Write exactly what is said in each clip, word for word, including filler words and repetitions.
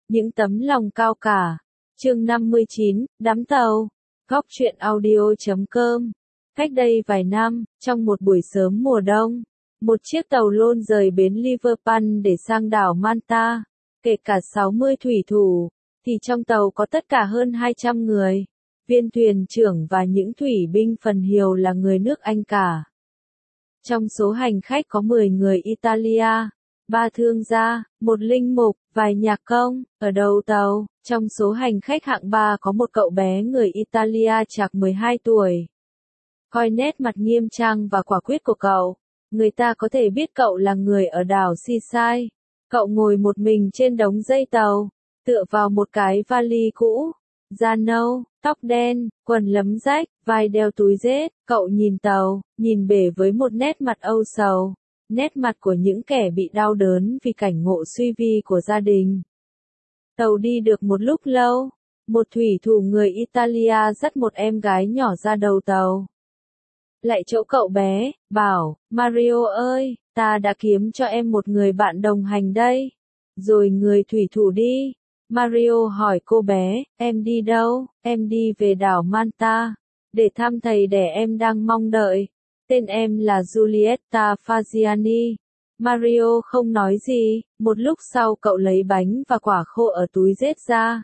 Những tấm lòng cao cả. Chương năm mươi chín, đắm tàu. Góc truyện audio chấm com. Cách đây vài năm, trong một buổi sớm mùa đông, một chiếc tàu lôn rời bến Liverpool để sang đảo Malta, kể cả sáu mươi thủy thủ, thì trong tàu có tất cả hơn hai trăm người. Viên thuyền trưởng và những thủy binh phần nhiều là người nước Anh cả. Trong số hành khách có mười người Italia, ba thương gia, một linh mục, vài nhạc công. Ở đầu tàu, trong số hành khách hạng ba có một cậu bé người Italia chạc mười hai tuổi. Coi nét mặt nghiêm trang và quả quyết của cậu, người ta có thể biết cậu là người ở đảo Seaside. Cậu ngồi một mình trên đống dây tàu, tựa vào một cái vali cũ, da nâu, tóc đen, quần lấm rách, vai đeo túi rết. Cậu nhìn tàu, nhìn bể với một nét mặt âu sầu, nét mặt của những kẻ bị đau đớn vì cảnh ngộ suy vi của gia đình. Tàu đi được một lúc lâu, một thủy thủ người Italia dắt một em gái nhỏ ra đầu tàu. Lại chỗ cậu bé, bảo, Mario ơi, ta đã kiếm cho em một người bạn đồng hành đây. Rồi người thủy thủ đi. Mario hỏi cô bé, em đi đâu? Em đi về đảo Malta, để thăm thầy đẻ em đang mong đợi. Tên em là Giulietta Fagiani. Mario không nói gì, một lúc sau cậu lấy bánh và quả khô ở túi rết ra.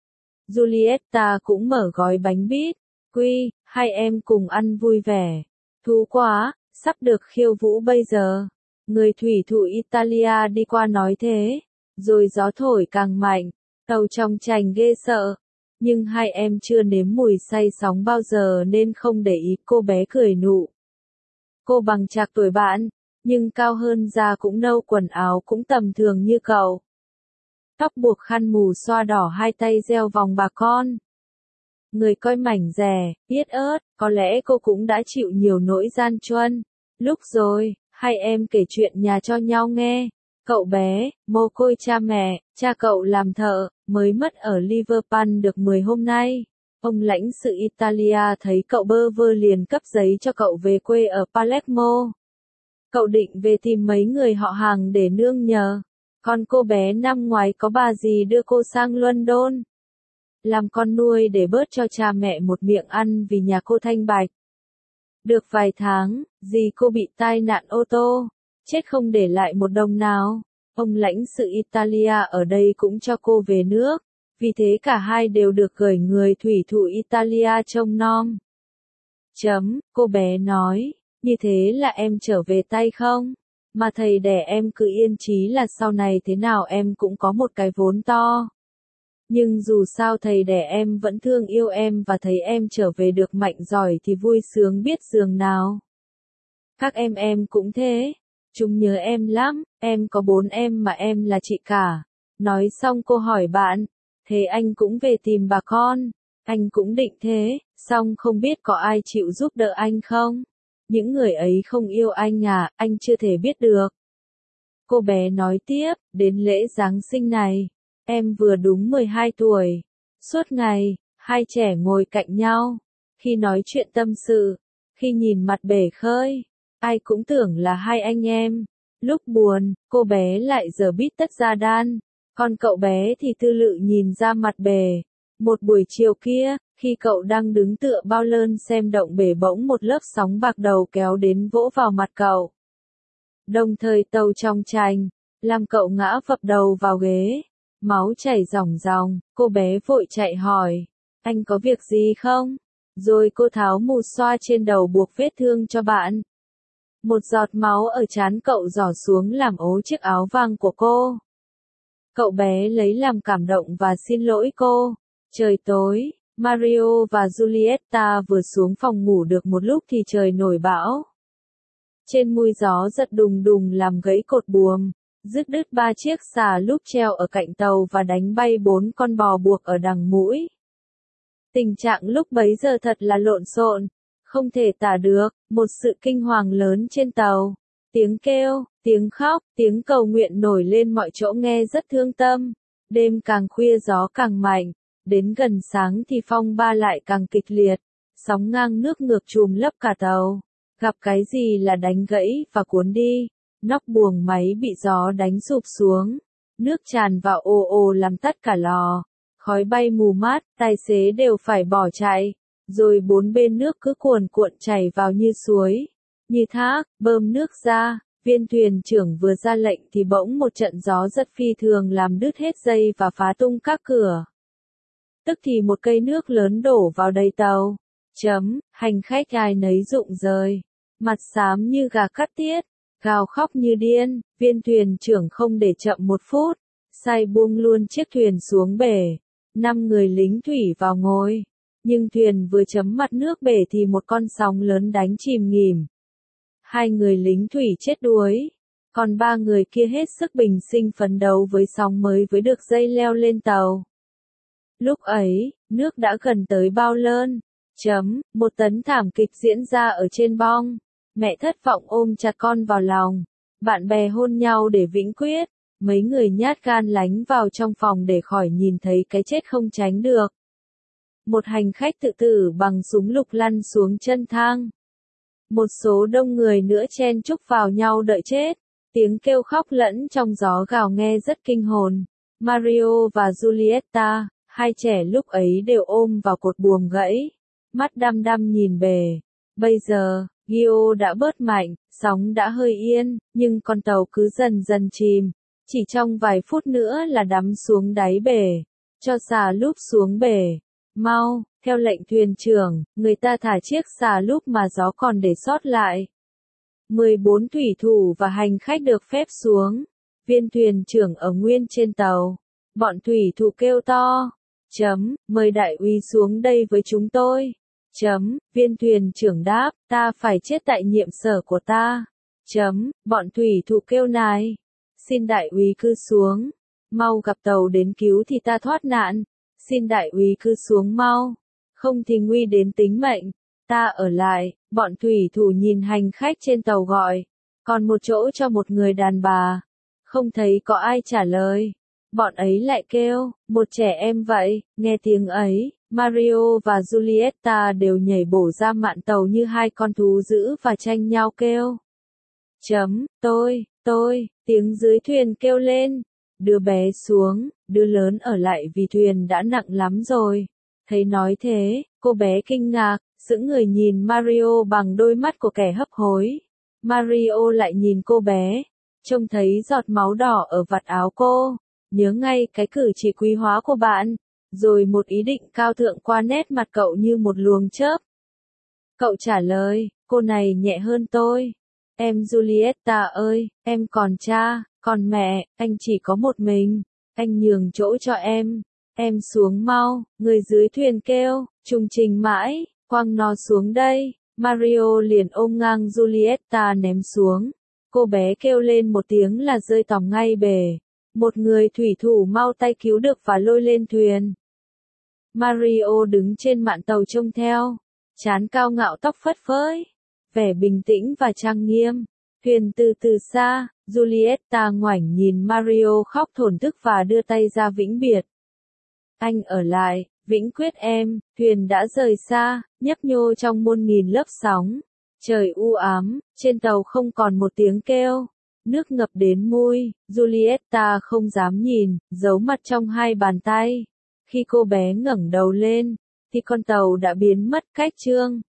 Giulietta cũng mở gói bánh bít. Quy, hai em cùng ăn vui vẻ. Thú quá, sắp được khiêu vũ bây giờ. Người thủy thủ Italia đi qua nói thế. Rồi gió thổi càng mạnh, tàu trong chành ghê sợ. Nhưng hai em chưa nếm mùi say sóng bao giờ nên không để ý. Cô bé cười nụ. Cô bằng chạc tuổi bạn, nhưng cao hơn, da cũng nâu, quần áo cũng tầm thường như cậu. Tóc buộc khăn mù xoa đỏ, hai tay gieo vòng bà con. Người coi mảnh dẻ, biết ớt, có lẽ cô cũng đã chịu nhiều nỗi gian truân. Lúc rồi, hai em kể chuyện nhà cho nhau nghe. Cậu bé, mồ côi cha mẹ, cha cậu làm thợ, mới mất ở Liverpool được mười hôm nay. Ông lãnh sự Italia thấy cậu bơ vơ liền cấp giấy cho cậu về quê ở Palermo. Cậu định về tìm mấy người họ hàng để nương nhờ. Còn cô bé năm ngoái có bà dì đưa cô sang London làm con nuôi để bớt cho cha mẹ một miệng ăn vì nhà cô thanh bạch. Được vài tháng, dì cô bị tai nạn ô tô, chết không để lại một đồng nào. Ông lãnh sự Italia ở đây cũng cho cô về nước, vì thế cả hai đều được gửi người thủy thủ Italia trông nom. Chấm, cô bé nói, như thế là em trở về tay không? Mà thầy đẻ em cứ yên chí là sau này thế nào em cũng có một cái vốn to. Nhưng dù sao thầy đẻ em vẫn thương yêu em và thấy em trở về được mạnh giỏi thì vui sướng biết giường nào. Các em em cũng thế. Chúng nhớ em lắm, em có bốn em mà em là chị cả. Nói xong cô hỏi bạn, thế anh cũng về tìm bà con? Anh cũng định thế, xong không biết có ai chịu giúp đỡ anh không? Những người ấy không yêu anh à, anh chưa thể biết được. Cô bé nói tiếp, đến lễ Giáng sinh này, em vừa đúng mười hai tuổi. Suốt ngày, hai trẻ ngồi cạnh nhau. Khi nói chuyện tâm sự, khi nhìn mặt bể khơi, ai cũng tưởng là hai anh em. Lúc buồn, cô bé lại giở bít tất ra đan, còn cậu bé thì tư lự nhìn ra mặt bể. Một buổi chiều kia, khi cậu đang đứng tựa bao lơn xem động bể, bỗng một lớp sóng bạc đầu kéo đến vỗ vào mặt cậu. Đồng thời tàu trong chành, làm cậu ngã phập đầu vào ghế. Máu chảy ròng ròng, cô bé vội chạy hỏi, anh có việc gì không? Rồi cô tháo mù xoa trên đầu buộc vết thương cho bạn. Một giọt máu ở trán cậu rỏ xuống làm ố chiếc áo vàng của cô. Cậu bé lấy làm cảm động và xin lỗi cô. Trời tối, Mario và Giulietta vừa xuống phòng ngủ được một lúc thì trời nổi bão. Trên mui gió giật đùng đùng làm gãy cột buồm, dứt đứt ba chiếc xà lúp treo ở cạnh tàu và đánh bay bốn con bò buộc ở đằng mũi. Tình trạng lúc bấy giờ thật là lộn xộn, không thể tả được, một sự kinh hoàng lớn trên tàu. Tiếng kêu, tiếng khóc, tiếng cầu nguyện nổi lên mọi chỗ nghe rất thương tâm. Đêm càng khuya gió càng mạnh, đến gần sáng thì phong ba lại càng kịch liệt, sóng ngang nước ngược trùm lấp cả tàu. Gặp cái gì là đánh gãy và cuốn đi. Nóc buồng máy bị gió đánh sụp xuống. Nước tràn vào ồ ồ làm tắt cả lò. Khói bay mù mát, tài xế đều phải bỏ chạy. Rồi bốn bên nước cứ cuồn cuộn chảy vào như suối, như thác, bơm nước ra. Viên thuyền trưởng vừa ra lệnh thì bỗng một trận gió rất phi thường làm đứt hết dây và phá tung các cửa. Tức thì một cây nước lớn đổ vào đầy tàu. Chấm, hành khách ai nấy rụng rời. Mặt xám như gà cắt tiết, gào khóc như điên. Viên thuyền trưởng không để chậm một phút, sai buông luôn chiếc thuyền xuống bể. Năm người lính thủy vào ngồi. Nhưng thuyền vừa chấm mặt nước bể thì một con sóng lớn đánh chìm nghỉm. Hai người lính thủy chết đuối. Còn ba người kia hết sức bình sinh phấn đấu với sóng mới với được dây leo lên tàu. Lúc ấy, nước đã gần tới bao lơn. Chấm, một tấn thảm kịch diễn ra ở trên bong. Mẹ thất vọng ôm chặt con vào lòng. Bạn bè hôn nhau để vĩnh quyết. Mấy người nhát gan lánh vào trong phòng để khỏi nhìn thấy cái chết không tránh được. Một hành khách tự tử bằng súng lục lăn xuống chân thang. Một số đông người nữa chen chúc vào nhau đợi chết. Tiếng kêu khóc lẫn trong gió gào nghe rất kinh hồn. Mario và Giulietta, hai trẻ lúc ấy đều ôm vào cột buồm gãy. Mắt đăm đăm nhìn bể. Bây giờ, Gio đã bớt mạnh, sóng đã hơi yên, nhưng con tàu cứ dần dần chìm. Chỉ trong vài phút nữa là đắm xuống đáy bể. Cho xà lúp xuống bể. Mau, theo lệnh thuyền trưởng, người ta thả chiếc xà lúp mà gió còn để sót lại. mười bốn thủy thủ và hành khách được phép xuống. Viên thuyền trưởng ở nguyên trên tàu. Bọn thủy thủ kêu to. Chấm, mời đại úy xuống đây với chúng tôi. Chấm, viên thuyền trưởng đáp, ta phải chết tại nhiệm sở của ta. Chấm, bọn thủy thủ kêu nài. Xin đại úy cứ xuống. Mau gặp tàu đến cứu thì ta thoát nạn. Xin đại úy cứ xuống mau. Không thì nguy đến tính mệnh. Ta ở lại. Bọn thủy thủ nhìn hành khách trên tàu gọi. Còn một chỗ cho một người đàn bà. Không thấy có ai trả lời. Bọn ấy lại kêu, một trẻ em vậy. Nghe tiếng ấy, Mario và Giulietta đều nhảy bổ ra mạn tàu như hai con thú dữ và tranh nhau kêu. Chấm, tôi, tôi, tiếng dưới thuyền kêu lên. Đứa bé xuống, đứa lớn ở lại vì thuyền đã nặng lắm rồi. Thấy nói thế, cô bé kinh ngạc, sững người nhìn Mario bằng đôi mắt của kẻ hấp hối. Mario lại nhìn cô bé, trông thấy giọt máu đỏ ở vạt áo cô, nhớ ngay cái cử chỉ quý hóa của bạn, rồi một ý định cao thượng qua nét mặt cậu như một luồng chớp. Cậu trả lời, cô này nhẹ hơn tôi. Em Giulietta ơi, em còn cha, còn mẹ, anh chỉ có một mình, anh nhường chỗ cho em. Em xuống mau, người dưới thuyền kêu, trung trình mãi, quăng nó xuống đây. Mario liền ôm ngang Giulietta ném xuống. Cô bé kêu lên một tiếng là rơi tòng ngay bể. Một người thủy thủ mau tay cứu được và lôi lên thuyền. Mario đứng trên mạn tàu trông theo, trán cao ngạo tóc phất phới, vẻ bình tĩnh và trang nghiêm. Thuyền từ từ xa, Giulietta ngoảnh nhìn Mario khóc thổn thức và đưa tay ra vĩnh biệt. Anh ở lại, vĩnh quyết em. Thuyền đã rời xa, nhấp nhô trong muôn nghìn lớp sóng. Trời u ám, trên tàu không còn một tiếng kêu. Nước ngập đến mũi, Giulietta không dám nhìn, giấu mặt trong hai bàn tay. Khi cô bé ngẩng đầu lên, thì con tàu đã biến mất cách chương.